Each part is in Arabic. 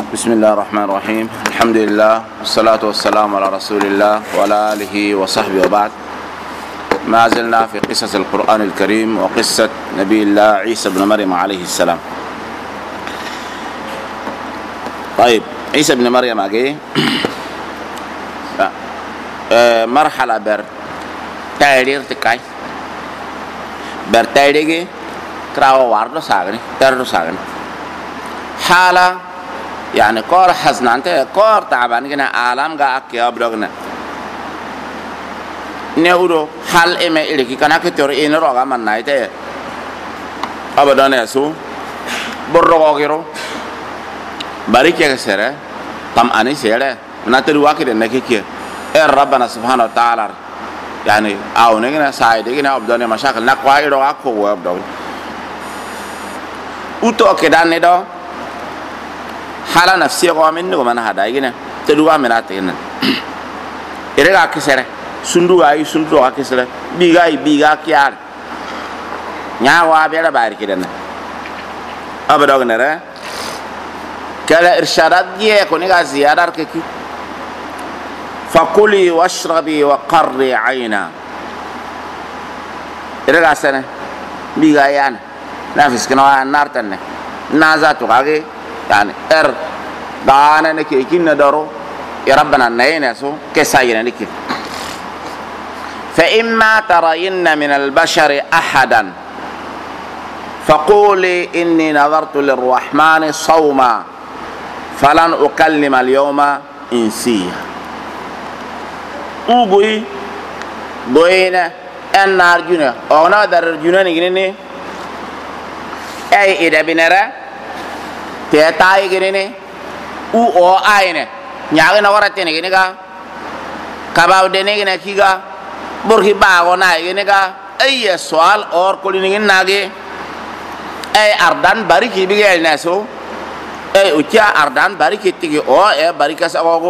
بسم الله الرحمن الرحيم. الحمد لله والصلاة والسلام على رسول الله وعلى آله وصحبه وبعد. ما زلنا في قصص القرآن الكريم وقصة نبي الله عيسى بن مريم عليه السلام. طيب عيسى بن مريم أجي مرحلة بر تايرير تكاي بر تايريجي كراو واردو ساغني تردو ساغني حالة يعني كور حزن أنت كور تعبان كنا عالم جاك يا برجنا نقوله حال إما إلك كنا كتير إن رجع من نايته أبدا نسوا برجع كيرو بارك يا كسره تام أني سيره ناتلو واكيد نكيكيه ربنا سبحانه وتعالى يعني أو نجنا سايد كنا أبدا مشاكل نقوى يرو أكو أبدا وتو كده ندو حالا نفسية قوامين ومن هذا يجينا تلوها من أتينا إرجع كسره سندو كسره بيجا كيار نياوا بيلا بارك كده أبدا كنره كلا إرشادات جيه كوني كزيادة كي فكلي واشربي وقري عينا إرجع سنة بيجا يعني نافس كنا النار تنه نازات وعجي يعني دعانا نكى كنا دارو يا ربنا نينسو كسائر نكى فإما ترين من البشر أحدا فقولي إني نظرت للرحمن صوما فلن أكلم اليوم إنسيا أوبوي بوينا النار جنا أو نادر جنا نجني أي إذا بنرا تيتاي gini o aine nyaga na warate ne gini ga kabaw de ne gini kiga burki bago na gini ga ay soal or kolini gini nage ay ardan bariki bigel naso ay ucha ardan bariki tigi o e barika sagogo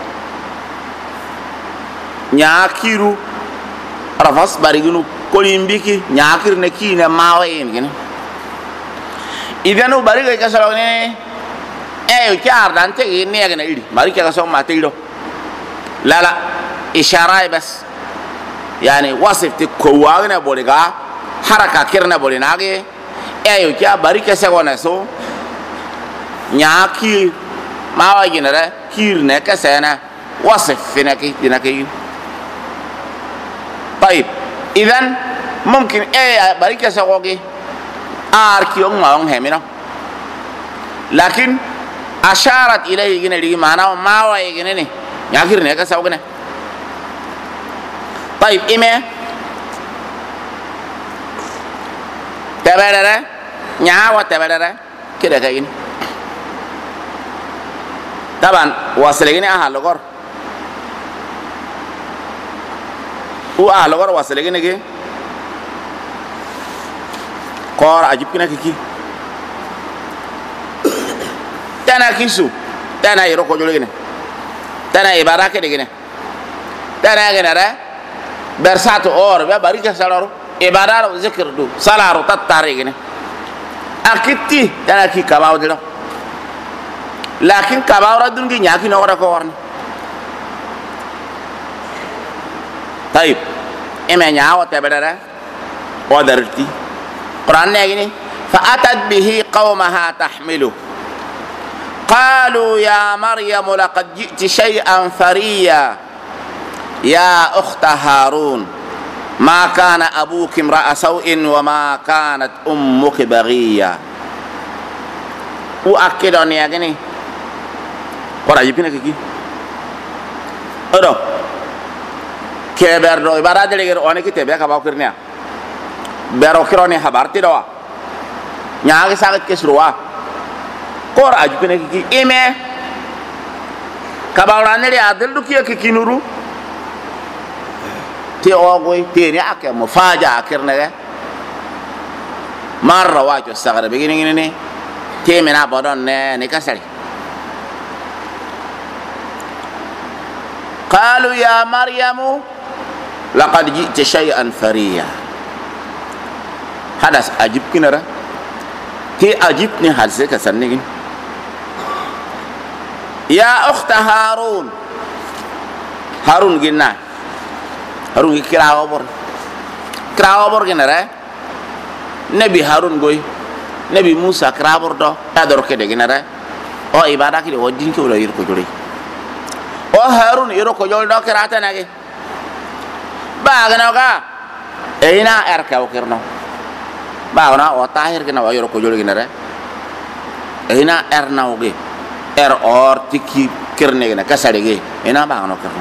nyakiru rafas barigunu kolimbiki nyakir ne kina mawa yin gini إذا نبارك كسروني أيه كار دانتي إني أجن إيدي بارك كسرون ما تيلو لا إشارة بس يعني وصف تكوّاغنا بوليكا حركة كيرنا بوليناغي أيه كيا بارك كسرون سو نياكي ما واجينا كيرنا كسرنا وصف فيناكي فيناكي طيب إذا ممكن أيه بارك كسروني أركيون ما هم همينه لكن أشارت إليه جنة لي معنا ما هو يجنني يأخير نيكا سوقنا طيب إمه تبادر نعوى تبادر كده كأين طبعا وصلنا أهل لغور وأهل لغور وصلنا كي كور عجيب كنا كي تنا كيسو تنا يروكو جولينه تنا إبارة كده تنا كنا برساتو أور باريكا سالارو إبارة ذكر دو سالارو تتاري كده أكيدتي تنا كي كباو دلو لكن كباو ردون كي نياكي نورا كورن طيب إما نياو تبدأ ودرتي القرآن يقول فأتت به قومها تحمله قالوا يا مريم لقد جئت شيئا فريا يا أخت هارون ما كان أبوك امرأ سوء وما كانت أمك بغيا وأكد أن يقول قرآن يقول كي أدو كبر دو إبارة دليل أنا كتبه كباو كرنيا berokironi habar tidak, nyaga sakit keseruah, kor ajukan kiki ime, kabarannya dia adil tu kia kiki nuru, tiap orang tiap akhir mufaja akhirnya, marah wajib sekarang begini ni, tiap mana bodoh ni kasar. Kalau ya Maryamu, laqad ji'ti syai'an fariya. hadas ajib kinara ti ajib ni hadse ka sanne gin يا أخت هارون هارون قلنا هارون كراوبر جنرا نبي هارون قوي نبي موسى كراوبر دو هذا كده جنرا أو إبادة كده ودين كده ولا يركو جوري أو هارون يركو جول دو كراتا ناقي بعدنا كا إينا أركا وكرنا بعدنا أو طاهر كنا ويركو جوري جنرا إينا أرنا وجي أور تكي كرني جنا كسرجي إينا بعدنا كرنا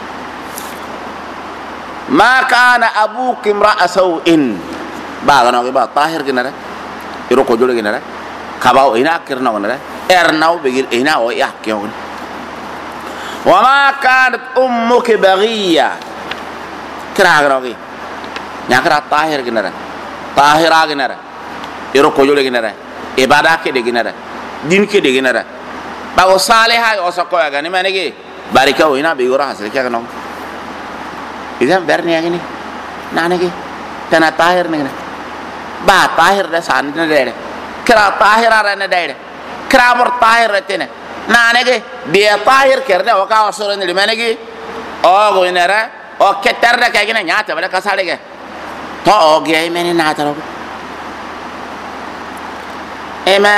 ما كان أبوك امرأ سوء بعدنا وجي بعد طاهر جنرا يركو جوري جنرا كباو إينا كرنا جنرا أرناو بيجي إينا أو يحكيون وما كانت أمك بغية كراغراغي نكرا طاهر جنرا طاهرة جنرا يركو جوري جنرا إبادة كده جنرا دين كده جنرا باو صالحة أوسكوا يا غني منيجي باركة وينا بيورا حسر كيا كنوم إذا برني يا غني نانيجي تنا طاهر نغني با طاهر ده ساندنا ده كرا طاهر أرنا ده كرا مر طاهر رتنا نانيجي بيا طاهر كرنا وكا وصورن اللي منيجي أو غوينرا أو كتر ده كيا غني نياتا بلا كسالة تو أو جاي مني ناتا لو إما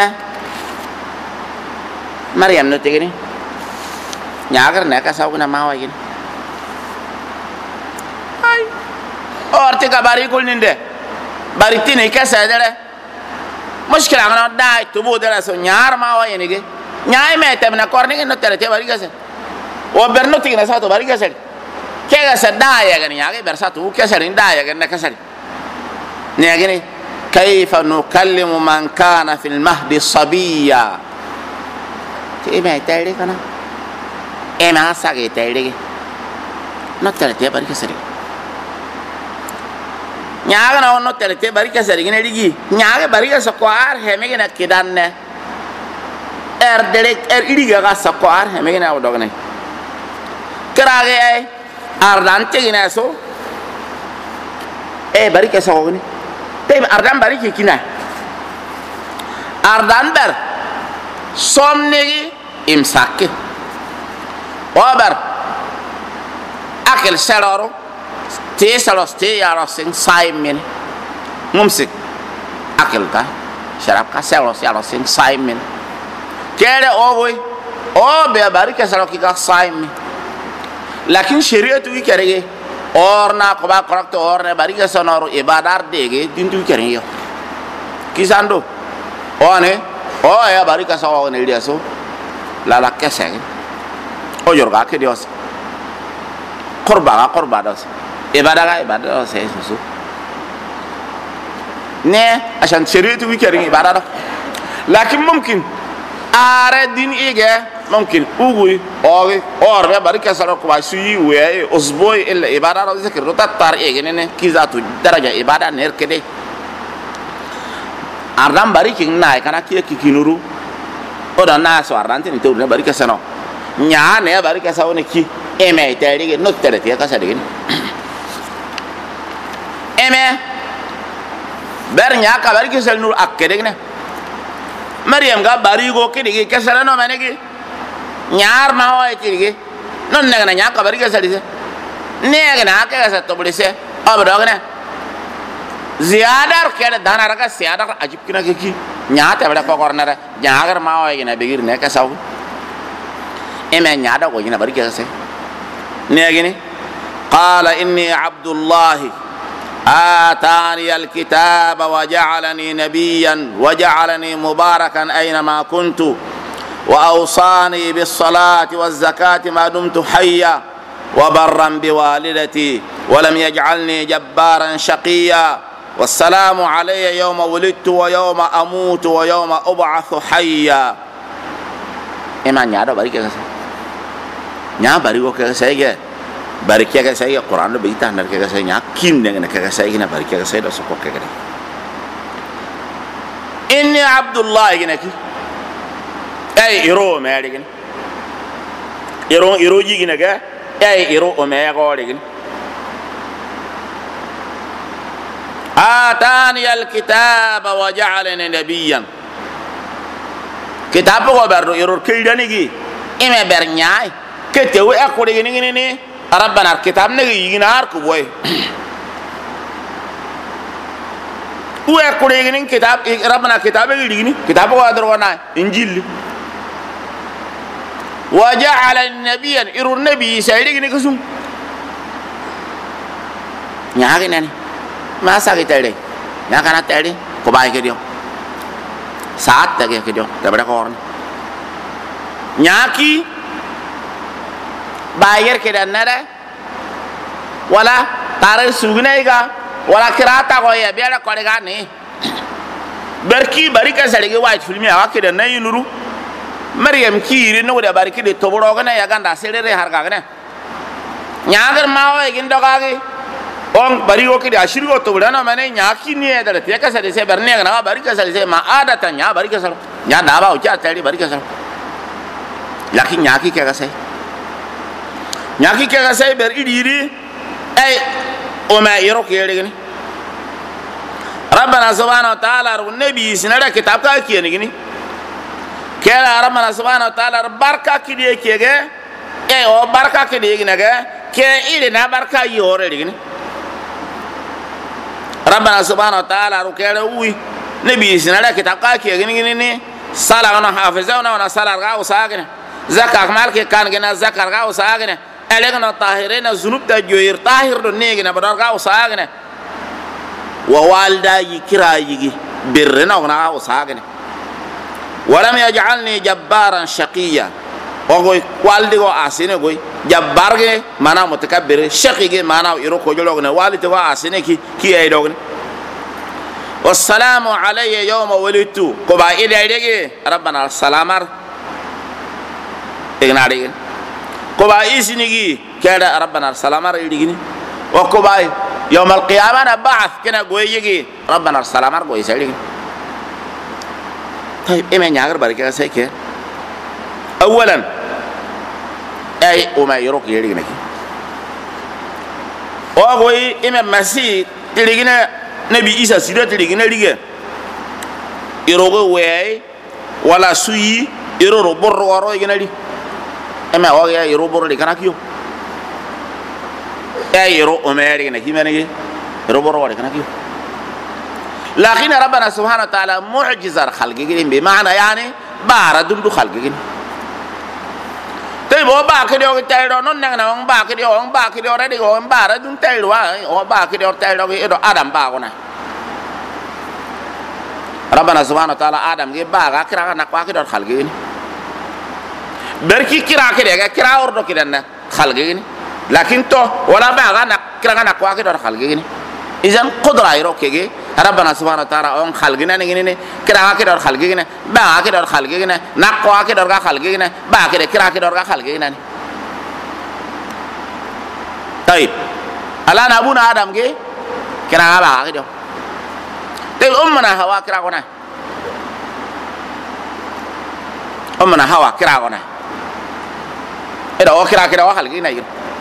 مريم نتيجني نياغر نكا ساوكنا ما واجين هاي أرتكا باري كل نده باري تيني كسادة مشكلة أنا داي تبو ده سو نيار ما واجين كي نياي ما تبنا كورني إنه ترى باري كسر وبرنو تيجي نساتو باري كسر كي كسر داي يا غني ياغي برساتو كسر داي يا غني كسر نياغني كيف نكلم من كان في المهد صبيا إيه ما يتعرض كنا إيه ما هسا يتعرض نترى تيا بارك سري نياغنا هون نترى تيا بارك سري كنا ديجي نياغ بارك سكوار هم كنا كدانة دلك إيجا سكوار هم كنا أودعنا كراغي أي أردان تيجي ناسو إيه بارك سكوغني تيم أردان بارك كنا أردان بار somnegi imsakke obar akel sararo te salos te yaro sing saimin mumsik akel ka sharap ka salos yaro sing saimin kere oboy o be barika salo ki ka saimin lakin shariatu wi kerege orna ko ba correct orna barika sonoro ibadar dege dintu kerege yo kisando one oh ya barika sawa ne dia so la keseng o jorga ke dios korba dos ibada dos so ne عشان شريط ويكرين ibada لكن ممكن are din ige ممكن اوغي اوغي اور barika sawa ko suyi we usboy illa ibada do zikr do tar ige ne kizatu daraja ibada ner kede Ardam bariki na kana kia kikinuru oda na so arante ni tawna barika sano nya ne barika sawo ne ki eme tari no tere tia kasa de eme ber nya ka bariki sel nur akkede ne Maryam ga barigo ke de kesala no manegi nyar ma wa ti ge non ne na nya ka barika sel ne ga na ka sa to bulise abro ne ज़्यादा क्या दाना रखा ज़्यादा अजीब किना की न्यात है बड़ा पकड़ना रहा जहाँ माँ होएगी ना बेगिर ने कैसा हो मैं न्यादा कोई ना बड़ी कैसे नहीं قال إني عبد الله آتاني الكتاب وجعلني نبيا وجعلني مباركا أينما كنت وأوصاني بالصلاة والزكاة ما دمت حيا وبرا بوالدتي ولم يجعلني جبارا شقيا والسلام علي يوم ولدت ويوم أموت ويوم أبعث حيا إما نيارو بارك يا سيد نيا بارك يا سيد بارك يا سيد القرآن بيتا نرك يا سيد نيا كين نعنا يا سيد نا بارك يا سيد أسوق كذا إني عبد الله يجينك أي إيرو ما يجين إيرو يجينك أي إيرو ما يقول آتاني الكتاب وجعلني نبيا كتاب ko berdo error kildani gi إما برنياي كتوي أقول إني ربنا الكتاب نجي ينار كوي وأقول إني كتاب ربنا كتاب يجيني كتاب وادر وانا إنجيل وجعل النبي إرو النبي سيدي كسوم نياغي ناني ما ساقي تلي نياغانا تلي كوباي كديو ساعت تاكي كديو تبدا كورن نياكي باير كده نره ولا تاري سوغنيغا ولا كراتا كويا بيالا كوريغا ني بركي بريكا ساليغي وايت فيلمي اوا كده ناي نورو مريم كيري نو ده بركي دي توبروغنا يا غاندا سيري هارغاغنا نياغر ماو يگين دوغاغي on bari o kidi ashiri o to bulana mane nyaki ni edare te ka sare se berne na bari ka sare se ma ada ta nya bari ka sare nya da ba o cha tari bari ka sare laki nyaki ke ka sai nyaki ke ka sai ber idiri ay o ma yero ke yere gini rabbana subhanahu wa ta'ala ru nabi sinara kitab ka ki ni gini kera rabbana subhanahu wa ta'ala barka kidi ke ge e o barka kidi gina ge ke ire na barka yore gini ربنا سبحانه وتعالى ركيله وي نبي سنلا كتاب كاكي غني صلاه انا حافظنا وانا صلاه غاو ساغنا زكاه مالك كان غنا زكاه غاو ساغنا الغنا طاهرين ذنوب تجوير طاهر دو نيغنا بدر غاو ساغنا ووالدا يكرا يجي برنا وانا غاو ساغنا ولم يجعلني جبارا شقيا ogoy waldi go asine goy jabbarge mana mutakabbir shaqige mana iro ko jologne waldi go asine ki ay dogne wassalamu alayya yawma walitu ko ba ide dege rabbana salamar igna dege ko ba isinigi kada rabbana salamar idigini wa ko ba yawm alqiyamah na ba'ath kana goy yigi rabbana salamar goy sayigi طيب ايما نياغر بركه سيكه اولا اي وما يروك يرينك اوغوي اما مسي تليغنا نبي عيسى سيده تليغنا ليغه يروغو وي ولا سوي يرو بور ورو يغنا لي اما اوغيا يرو بور لي كناكيو اي يرو امريكا كيماني يرو بور ورو كناكيو لكن ربنا سبحانه وتعالى معجزه خلقه بمعنى يعني بارا دندو خلقه تي بو با كديو تايرو نون نغنا با كديو رادي او با دون تايرو او با كديو تايرو ايدو ادم با كنا ربنا سبحانه وتعالى ادم جي با كرا نكوا كدو خلقه بركي كرا كده كرا اوردو كده خلقه لكن تو ولا با كرا نكوا كدو خلقه اذا قدره يروكي ربنا سبحانه وتعالى اون خلقنا نغني كرا كده خلقنا با كده خلقنا نقوا كده خلقنا با كده كرا كده خلقنا طيب الان ابونا ادم جه كرا با كده طيب امنا حواء كرا كنا امنا حواء كرا كنا اذا كرا كده خلقنا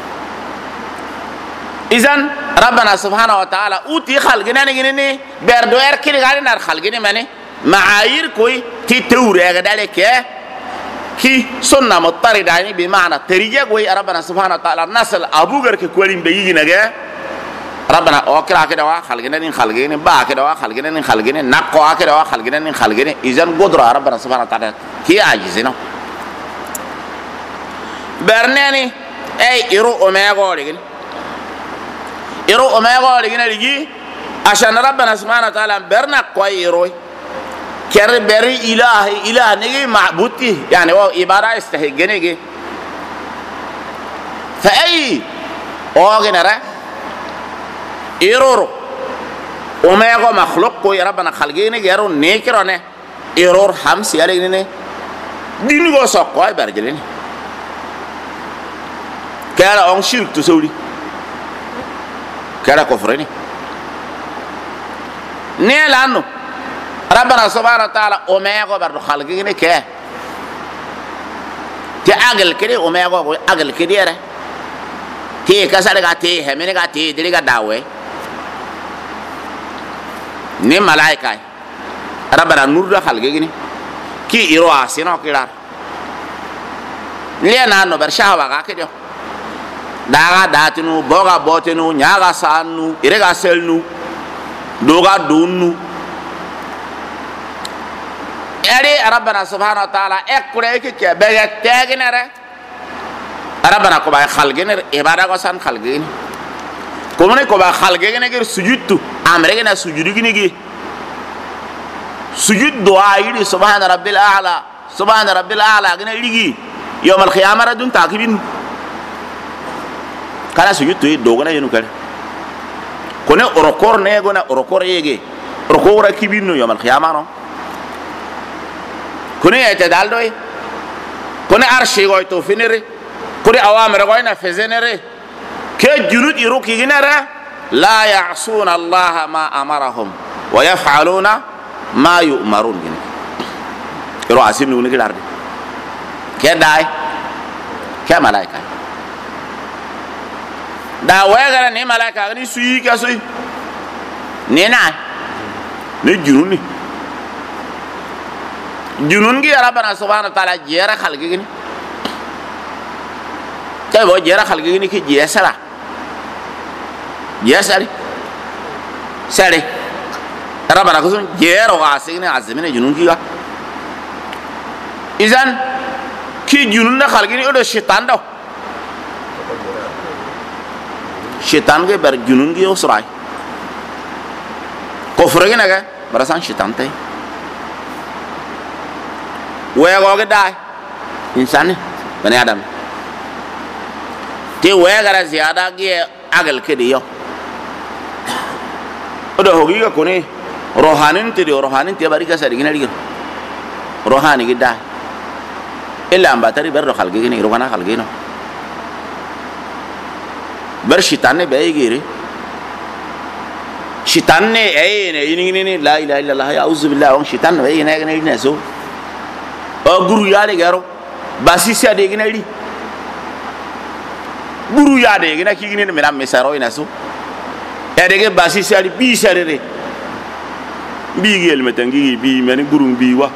إذن ربنا سبحانه وتعالى أوتي خلقنا نجنني بردوير كده قال نار خلقنا مني معايير كوي تتوري أقدالك كي سنة مضطردة بمعنى تريجة كوي ربنا سبحانه وتعالى نسل أبوغر كوالين بيجي نجا ربنا أكره كده خلقنا با كده خلقنا نقوا كده خلقنا إذن قدرة ربنا سبحانه وتعالى كي عاجزنا برناني أي إرو أميغو لكن يرو أميغو لغنا لغي عشان ربنا سبحانه وتعالى برنا قوي يروي كر بري إله نجي معبودي يعني هو عبارة استهجني فأي أوغنا را يرو أميغو مخلوق قوي ربنا خلقيني يرو نيكرونه يرو حمس يالغني دينغو سوقوي برجلين كلا أون شرك تسولي كذا كفرني نيلانو ربنا سبحانه وتعالى أميغو برضو خلقيني كه تي أقل كده أميغو أقل كده تي كسرقة تي همينقة تي دلقة داوي ني ملايكة ربنا نور خلقيني كي إرو آسينو كده lena no bar shawa ga ke dio daga datinu boga botinu nyaga sanu irega selnu doga dunnu eri rabbana subhanahu wa ta'ala ekure ke bege tegnere rabbana ko ba khalgener ibada ko san khalgeni komone ko ba khalgeni gir sujudtu amrege na sujudu gini gi sujud doa yidi subhana rabbil a'la gina ligi yawm al qiyamah radun takibin kala sujud to do gona yenu kala kone orokor ne gona orokor yege orokora kibinu yawm al qiyamah no kone etedal doy kone arshi goy to finere kone awamere goy na fezenere ke junud iruki ginara la ya'suna allah ma amarahum wa yaf'aluna ma yu'marun gini iro asim nu ngi larde ke dai ke malaika da wegara ni malaika ni suyi ka suyi ni na ni junun gi rabbana subhanahu wa ta'ala jera khalgi gini tay bo jera khalgi gini ki jesara sari rabbana ko jero asini azmine junun gi ga izan ki junun na khalgi ni odo shaitan do shaitan ge bar junun gi osrai kofre gi naga barasan shaitan tay wego ge dai insan bani adam ti wegara ziyada ge agal ke diyo odo hogi ga kone rohanin ti bari ka sari gina diyo rohani ge dai illa ambatari ber khalge gini rogana khalge no ber shitane be gire shitane ne ini la ilaha illallah ya auzu billahi wa shitane be ne so o guru yale garo basi sia de gina ri guru ya de gina ki gina me na mesaro ina so e de ge basi sia ri bi sia re bi gel metangi bi men guru bi wa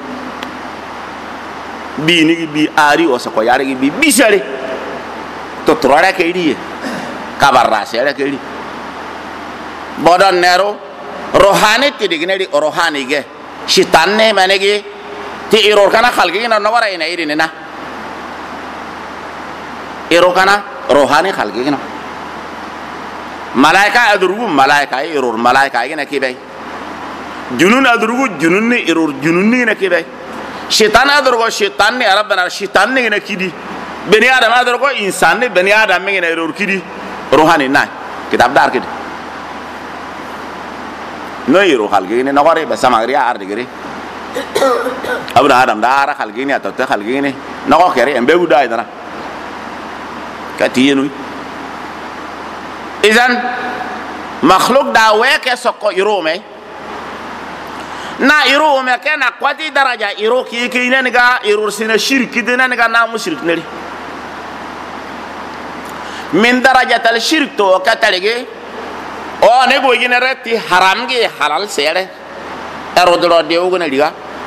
bi ni bi ari o so ko yare gi bi sia re to trora ke ri kabarra sia re ke ri bodon nero rohani ti de gina ri rohani ge shitanne mane ge ti error kana khalgi na nawara ina irine na error kana rohani khalgi na malaika adrugu malaika error malaika ina kibay junun adrugu junun ni error junun ni na kibay shaitan adrugu shaitan ni rabbana shaitan ni na kidi bani adam adrugu insan ni bani adam ni na error kidi rohani na kitab dar kidi no error khalgi ni nawara ba samagriya ardigri abna adam dara khalgini atau ta khalgini nako kere embe budai dana katiyenu izan makhluk da weke sokko irome na irome kana kwati daraja iro ki kine ga irur sina shirki dina ga na mushrik neri min darajat al shirk to katalege o ne go gine reti haram gi halal sere erodro de ugone diga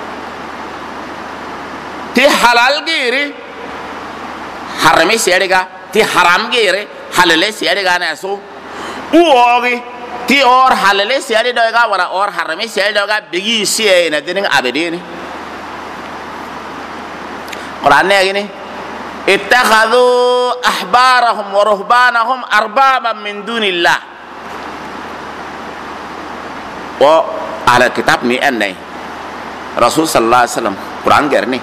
ti halal giri harame siyadega ti haram giri halale siyadega na so uogi ti or halale siyadega wala or harame siyadega bigi siye na dinin abedini Quran ne gini ittakhadhu ahbarahum wa ruhbanahum arbaban min dunillah wa ala kitab ni annai Rasul sallallahu alaihi wasallam Quran gerni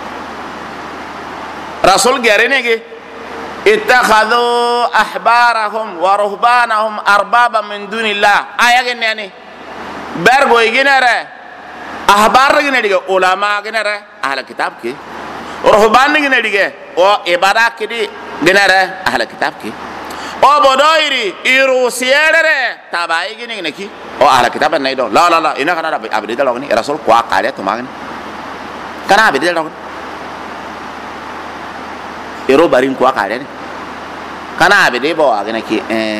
Rasul gerni ge ittakhadhu ahbarahum wa ruhbanahum arbaba min dunillah aya gene ni bergo iginere ahbar gene dige ulama genere ahla kitab ki ruhban gene dige o ibada kidi genere ahla kitab ki o bodoiri iru siere tabai gene ne ki o ahla kitab nay do la ina kana abdi da logni Rasul kwa kale to magni kana abdi da logni ero barin kwa kare ne kana abide bo agene ki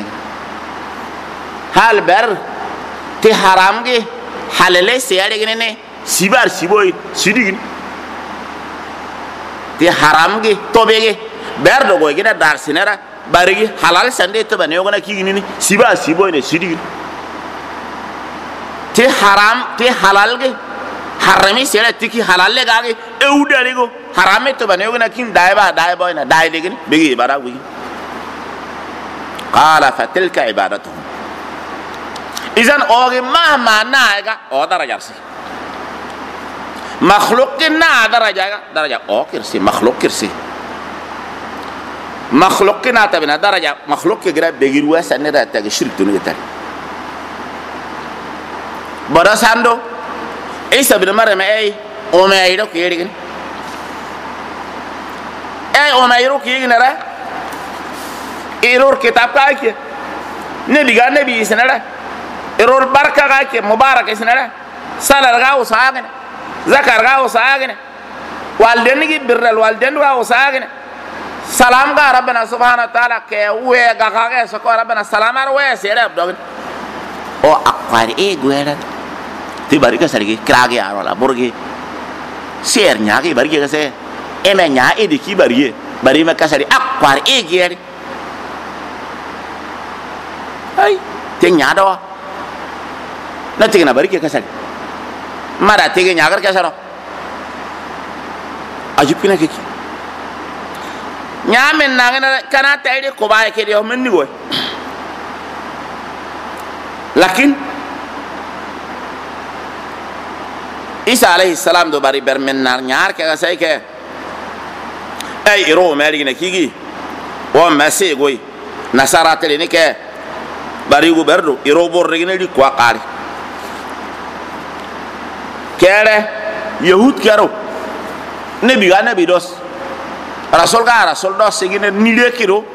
hal ber ti haram ge halale seyade gene ne sibar siboy sidigin ti haram ge tobe ge berdo go gina dar sinera barigi halal sande to bane yogona kigini ni siba sibo ne sidi te haram te halal ge harami sera tiki halal le gage eudari go harame to bane yogona kin daiba ina dai legini begi bara wi qala fatilka ibadatuhum izan oge mahma naiga o daraja si makhluk na daraja o kirsi makhluk kirsi makhluk na tabina daraja makhluk ke gra begir wasa ne da tag shirk tunu getal bara sando isa bin maryam ay o me ayro ke yeri ay o me ayro ke yeri ra error kitab ka ke nabi ga nabi isnara error barka ga ke mubarak isnara salar ga usagane zakar ga usagane walden gi birral walden ga usagane salam ga rabbana subhanahu wa ta'ala ke we ga ga so ko rabbana salamar we sere abdog o akwari e gwera ti barika sargi krage aro la burgi ser nya gi bargi ga se e me nya e di ki bari me kasari akwari e gieri ay te nya do na tigna bariki kasari mara tege nya gar kasaro ajib kina keki nya men na ngana kana tayde ko baye ke de men ni goy lakin isa alayhi salam do bari ber men nar nyar ke ga say ke ay iro mari ne kigi o masi goy nasara tele ne ke bari go berdo iro bor regine di kwa qari kere yahud kero nabi ga nabi dos rasul dos segine ni le kiro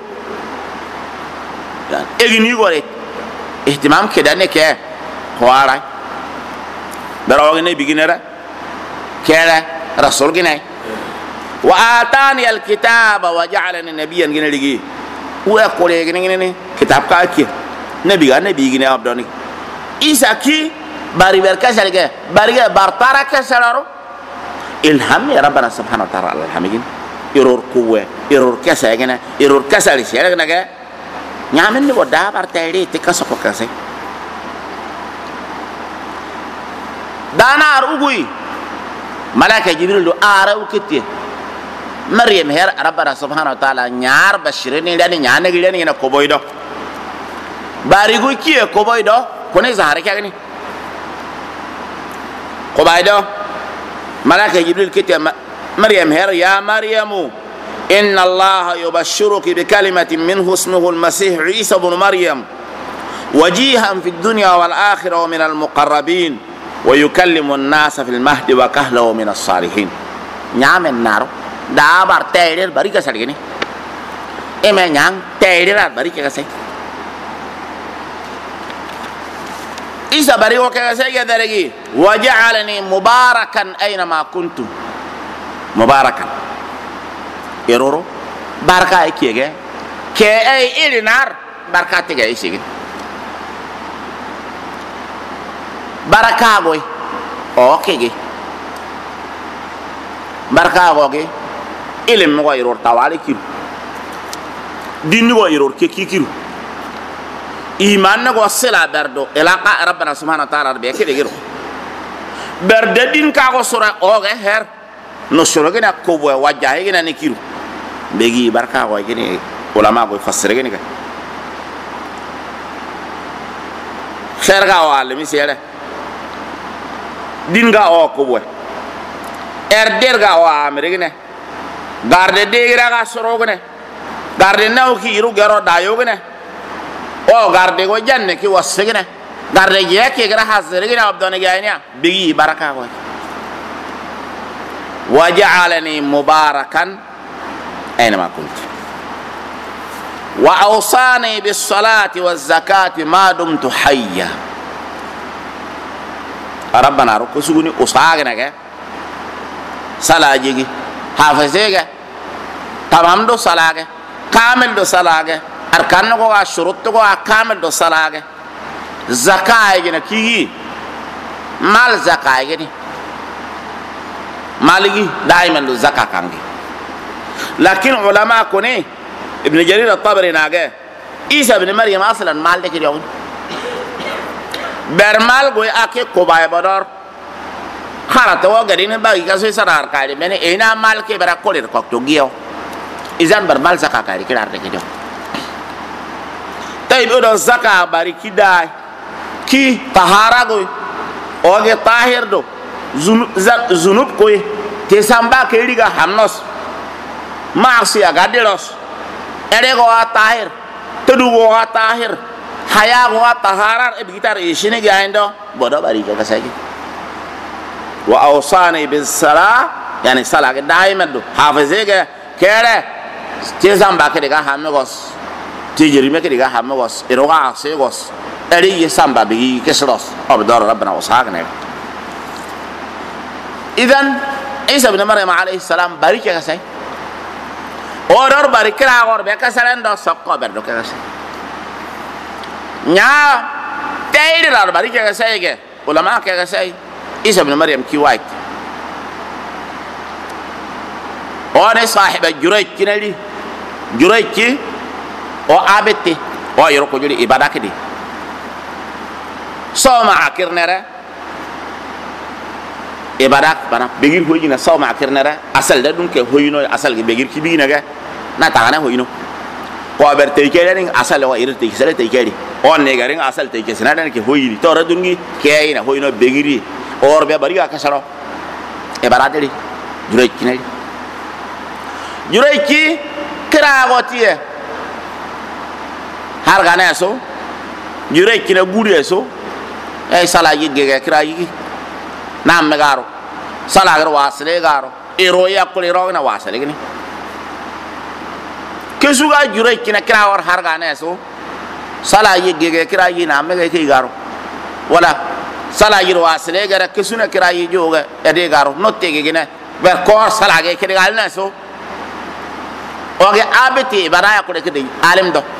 ya egini gore ihtimam ke dane ke khwara daro ga nabi ginera kere rasul ginai wa atani alkitaba wa ja'alani nabiyyan gineligi wa qore ginene kitab ka ki nabi ga nabi gine abdoni isa ki bari berkasal ke bari ga bartara kasaro ilham ya rabbana subhanahu wa ta'ala alhamdin error kuwe error kasa gene error kasali sere gene ga nyamen ni boda bartari te kasoko kase dana arugui malaka jibril do ara ukiti maryam her rabbana subhanahu wa ta'ala nyar bashirini dani nyane gidani na koboido bari gu kiye koboido kone zahare kagani koboido malaka jibril kiti مريم هر يا مريم إن الله يبشرك بكلمة منه اسمه المسيح عيسى بن مريم وجيها في الدنيا والآخرة ومن المقربين ويكلم الناس في المهد وكهلا ومن الصالحين نعم النار دابر تيرير بريكا سالكني إما نعم تيرير بريكا سالك عيسى بريكا سالك درجي وجعلني مباركا أينما كنت mubarakan eroro barka ikege ke ay ilinar barka tege isigi baraka boy okege barka goge ilim go eror tawali kiru dinni go eror ke kikiru iman go sela berdo elaka rabbana subhanahu wa ta'ala be ke degiro berde din ka go sura oge her no soro gena ko boy wajja gena ne kiru begi barka ko gene ulama ko fassere gene ka sherga wal mi sere dinga o ko boy derga o amre gene garde de gira ga soro gene garde naw ki iru gero dayo gene o garde go janne ki wasse gene garde je ke gira hasere gene abdone gaynya begi baraka ko وجعلني مباركا أينما كنت وأوصاني بالصلاة والزكاة ما دمت حيا ربنا ركسوني أصاغنا صلاة جيجي حافظيجا تمام دو صلاة كامل دو صلاة أركان كو شروط كو كامل دو صلاة زكاة جنا كي مال زكاة جني maligi daiman do zaka kangi لكن علماء كوني ابن جرير الطبري ناقه عيسى ابن مريم اصلا مال دك اليوم برمال قوي اكي كوباي بدر خارت وغرين باغي كاسي سرار كاي بني اينا مال كي برا كولير كوكتو جيو اذن برمال زكا كاي كدار دك اليوم طيب اودو زكا باري كي داي كي طهارة قوي اوغي طاهر دو زنوب قوي تسامبا كيريغا حمنوس معصية غاديروس اريغو طاهر تدوغو طاهر حياغو طهارة بيتار يشيني غايندو بودو باريكا كساكي واوصاني بالصلاة يعني صلاة دائما دو حافظيغا كيري تسامبا كيريغا حمنوس تجريمه كيريغا حمنوس اروغا سيغوس اري يسامبا بيغي كسروس ابدار ربنا وصاغنا اذن عيسى ابن مريم عليه السلام باريكا كساي oror bari kira or be kasalen do sokko ber do kase nya tayri lar bari ke kase ge ulama ke kase Isa ibn Maryam ki white one sahib Jurayj kinali Jurayj ki o abeti o yoro ko juli ibada kidi so ma akirnere ibadak bana begir hoyina so ma akirnere asal da dun ke hoyino asal ge begir ki bina ge na tagana hoyino ko ber te kele asal wa irte sele te kele on ne garing asal te ke sanada ke hoyini to radungi ke ina hoyino begiri or be bari ka saro e baradeli Jurayj kinali Jurayj ki kira gotiye har gana so Jurayj kina guri so e sala yigge kira yigi nam megaro sala gar wasle garo ero yakuli ro na wasle gini kesuga Jurayj kina kira war har gana so sala yigge kira yi nam mega ki garo wala sala yiro wasle gara kesuna kira yi joga ede garo notte ge gina ber ko sala ge kira galna so oge abeti baraya ko de kidi alim do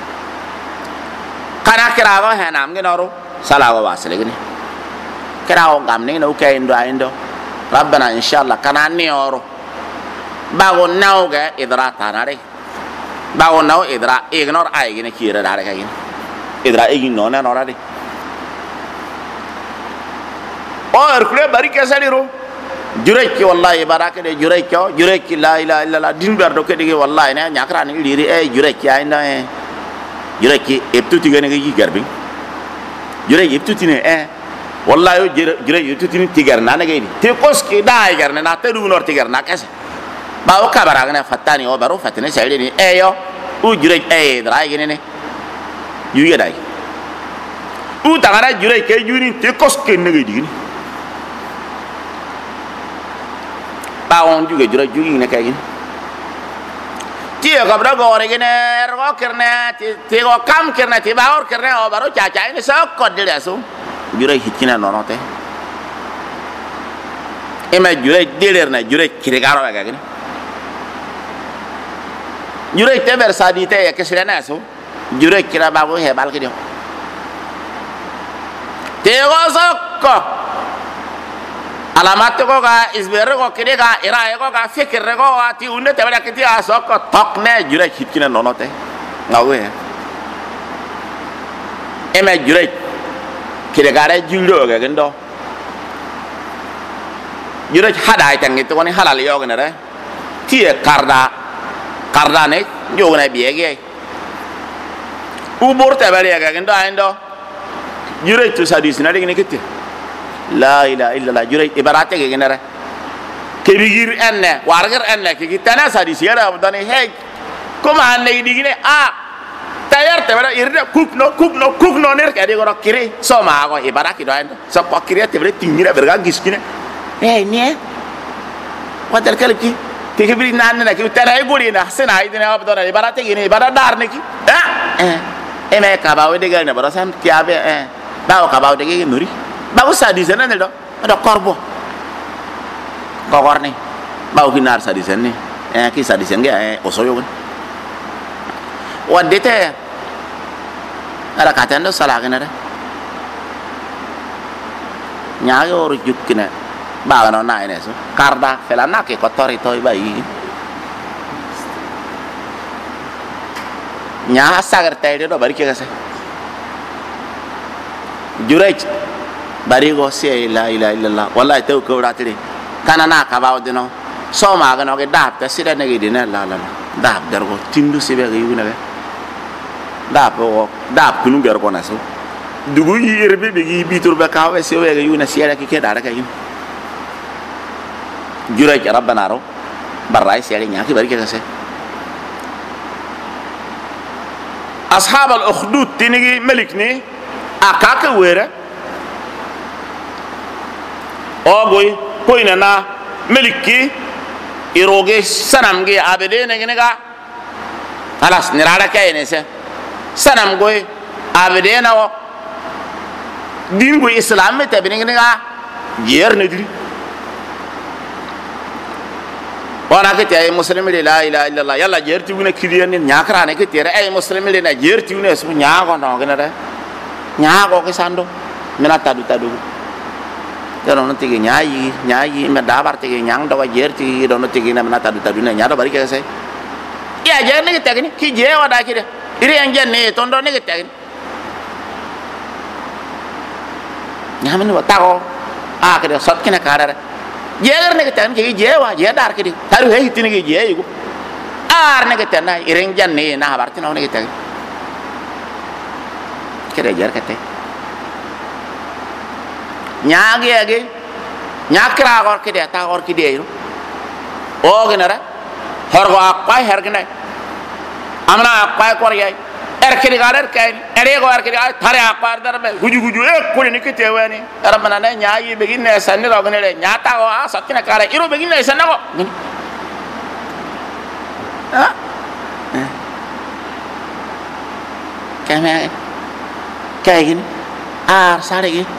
kana kira go ha nam ge noro sala go wasle gini kira o gamne no kay indo rabbana inshallah kana ni oro bago nauga idra tanare bago nau idra ignore ay gine kira dare kay idra igi no na norade o erkule bari kesaliro Jurayj ki wallahi baraka de Jurayj ki la ilaha illallah din berdo ke dige wallahi ne nyakra ni liri e Jurayj ki ay na e Jurayj ki eptuti gane gi garbi Jurayj eptuti ne e wallahi Jurayj eptuti ni tigar na nagay ni te koski dai garne na te du nor tigar na kese ba o kabara gane fatani o baro fatene sayde ni e yo u Jurayj e dra gine ne yu dai u tagara Jurayj ke juni te koski nagay digini bawon juga Jurayj jugi ne kay gini ti ko bra gore gine ro kerne ti go kam kerne ti bawor kerne o baro chacha ni so ko dile so Jurayj hikina nonote ema Jurayj diler na Jurayj kirigaro ga gini Jurayj te ber sadite ya kesirana so Jurayj kira babu he bal kidio te go sokko alamat ko ga isber ko kirega ira ko ga fikir ko ati unne te bada kiti asokko tokne Jurayj hikina nonote ngawe ema Jurayj kirigare juldo ga gendo Jurayj hada tan gitu ni halal yo gane re tie karda ne yo gane biege ubur te bari ga gendo ando Jurayj tu sadis na dingini kiti la ilaha illallah Jurayj ibarate ga gane re kebigir enne wargar enne ki kitana sadis ya abdani hey kuma anne digine a tayar te bada irde kukno ner ka de goro kiri so ma go ibaraki do ando so ko kiri te bada tingira berga giskine ne wadal kalki te kibri nan na ki tara ay gori na sena ay dina abdona ibarate gine ibara dar ne ki me ka bawo de gal ne baro san ki abe bawo ka bawo de ge nuri bawo sadis na ne do korbo gogor ni bawo ki nar sadis ni ki sadis nge osoyo wadete ara katendo salagina re nyaayo ru jukkina baga no naine so karda fela nake ko tori toy bayi nya sagar tayde do bari ke gase jurej bari go se la ilaha illallah wallahi taw ko ratire kana na ka bawo dino so ma ga no ge dab ta sida ne ge dina la dab dar go tindu se be ga yuna be dab kunu gar ko na so dugu yirbe be gi bitur be ka we se we ga yuna sira ki ke dara ka yin jurej rabbana ro barai se nya ki bari ke gase ashab al ukhdud tinigi malikni akaka wera ogoy koina na maliki iroge sanam ge abede ne ga halas nirada kay ne se sanam goy abede na o din go islam me tabi ne ga yer ne diri wana ke tay muslimi la ilaha illallah yalla jerti wona kidiyan ni nyakra ne ke tere ay muslimi le na jerti wona su nyaago no gena re nyaago ke sando mena tadu jaro no tigi nyaayi me dabar tigi nyang do jerti do no tigi na mena tadu ne nyaado bari ke sai ya jer ne ke tagni ki je wada ki de ire anje ne tondo ne ke tagni nyamen wa tago a ke de sot kina karare jegar ne tan ke jewa je dar ke di taru he hitine ke je yugo ar ne ke tan na ireng janne na habarti no ne ke tan kere jar kate nyaage age nyakra gor ke de ta gor ki de o genara horgo akpai hergne amna akpai kor yai erkiri garer kain ere go erkiri thare akpar dar be guju e ko ni kete wani rabbana ne nyaayi begin ne sanni rogne le nyaata go a satina kare iro begin ne sanna go ha kame kayin ar sare gi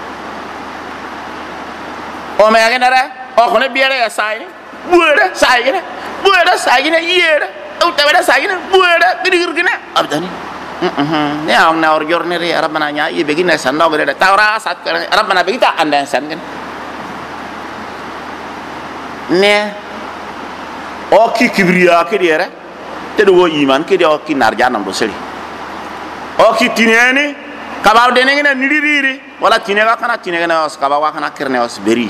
o me ga nara o ko ne biere ya sai buere sai ne yere o tabada sai ne buere gidir gina abdani ne ang na or jorne re rabbana nya ye begina sanna go de tawra sat rabbana begita anda san kan ne o ki kibriya ke dire te do iman ke do ki nar janam do seli o ki tineni kabaw de ne ngena niriri wala tinega kana tinega na os kabawa kana kerne os beri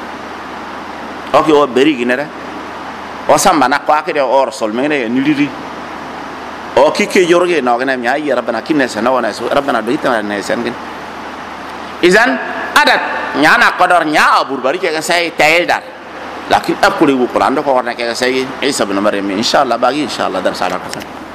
o ki o beri ginere o samba na kwa ke de or sol mengene niriri o ki ke jorge no gana nya ya rabbana kinne sana wana su rabbana do hitana ne sen gin izan adat nya na qadar nya abur bari ke sai taydar lakin akuri bu quran do ko warna ke sai isa ibn maryam inshallah bagi inshallah dar sala